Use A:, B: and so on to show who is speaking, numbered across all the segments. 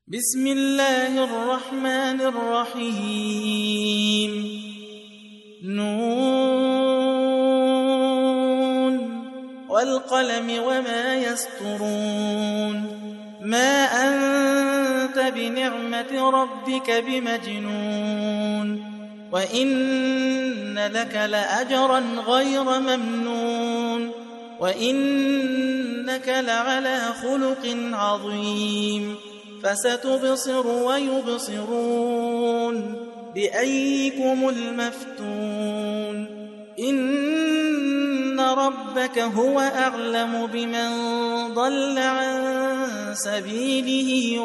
A: بسم الله الرحمن الرحيم نون والقلم وما يسطرون ما أنت بنعمة ربك بمجنون وإن لك لأجرا غير ممنون وإنك لعلى خلق عظيم فستبصر ويبصرون بأيكم المفتون إن ربك هو أعلم بمن ضل عن سبيله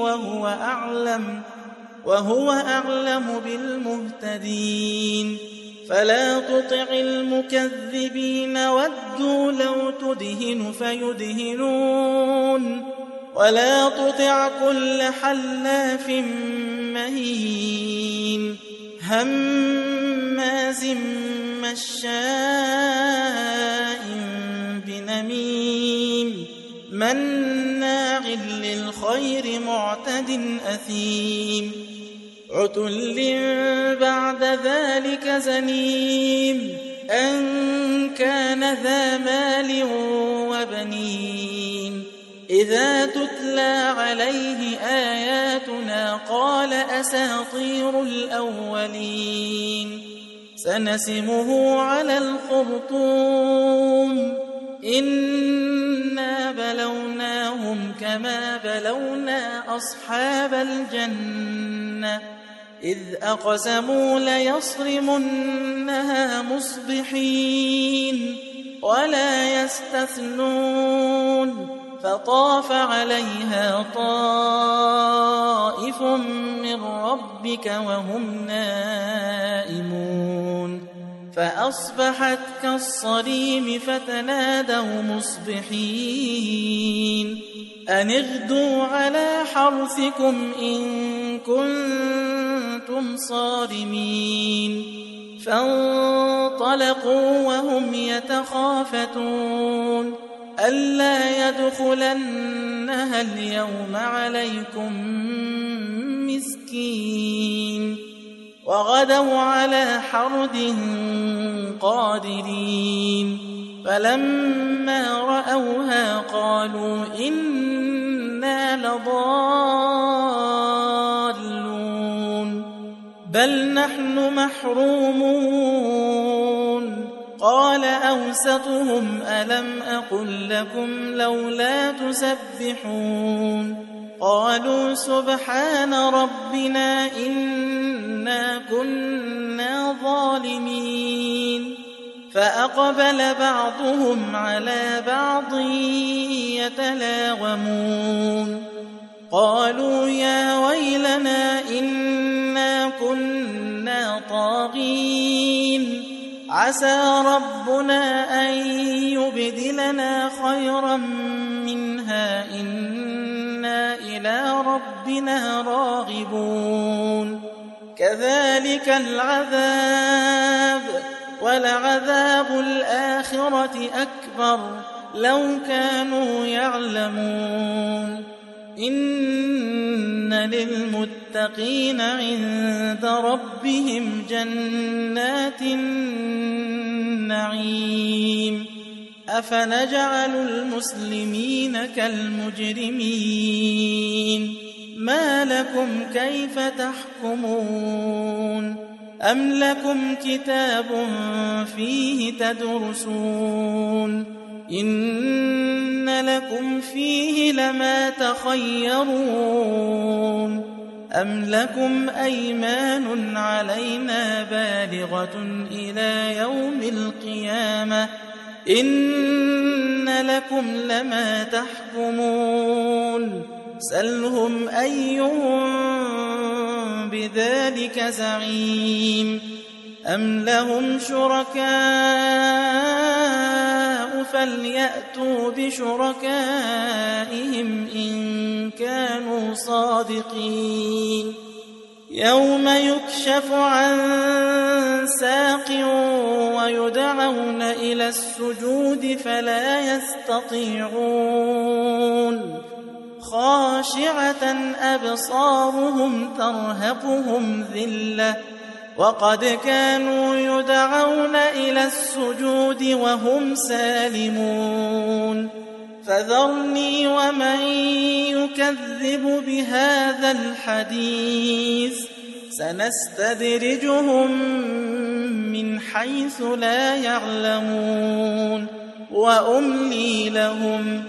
A: وهو أعلم بالمهتدين فلا تطع المكذبين ودوا لو تدهن فيدهنون ولا تطع كل حلاف مهين هماز مشاء بنميم مناع للخير معتد أثيم عتل بعد ذلك زنيم أن كان ذا مال وبنين إذا تتلى عليه آياتنا قال أساطير الأولين سنسمه على الخرطوم إنا بلوناهم كما بلونا أصحاب الجنة إذ أقسموا ليصرمنها مصبحين ولا يستثنون فطاف عليها طائف من ربك وهم نائمون فأصبحت كالصريم فتنادوا مصبحين أن اغدوا على حرثكم إن كنتم صارمين فانطلقوا وهم يتخافتون ألا يدخلنها اليوم عليكم مسكين وغدوا على حرد قادرين فلما رأوها قالوا إنا لضالون بل نحن محرومون قال أوسطهم ألم أقل لكم لولا تسبحون قالوا سبحان ربنا إنا كنا ظالمين فأقبل بعضهم على بعض يتلاومون قالوا يا ويلنا إنا كنا طاغين عسى ربنا أن يبدلنا خيرا منها إنا إلى ربنا راغبون كذلك العذاب ولعذاب الآخرة أكبر لو كانوا يعلمون إن للمتقين عند ربهم جنات النعيم أفنجعل المسلمين كالمجرمين ما لكم كيف تحكمون أم لكم كتاب فيه تدرسون إن لكم فيه لما تخيرون أم لكم أيمان علينا بالغة إلى يوم القيامة إن لكم لما تحكمون سلهم أيهم بذلك زعيم أم لهم شركاء فليأتوا بشركائهم إن كانوا صادقين يوم يكشف عن ساق ويدعون إلى السجود فلا يستطيعون خاشعة أبصارهم ترهقهم ذلة وقد كانوا يدعون إلى السجود وهم سالمون فذرني ومن يكذب بهذا الحديث سنستدرجهم من حيث لا يعلمون وأملي لهم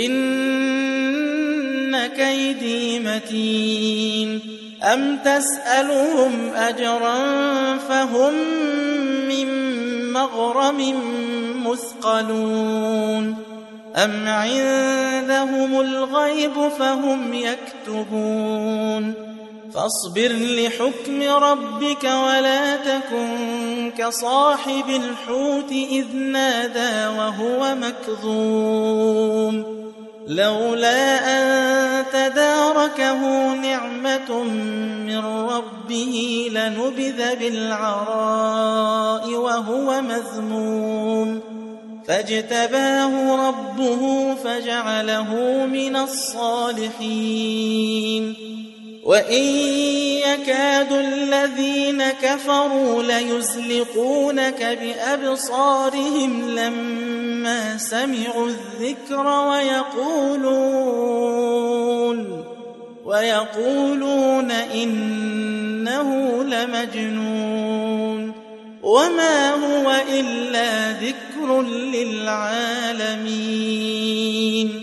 A: إن كيدي متين أم تسألهم أجرا فهم من مغرم مثقلون أم عندهم الغيب فهم يكتبون فاصبر لحكم ربك ولا تكن كصاحب الحوت إذ نادى وهو مكظوم لولا أن تداركه نعمة من ربه لنبذ بالعراء وهو مذموم فاجتباه ربه فجعله من الصالحين وإن يكاد الذين كفروا ليزلقونك بأبصارهم لما سمعوا الذكر ويقولون إنه لمجنون وما هو إلا ذكر للعالمين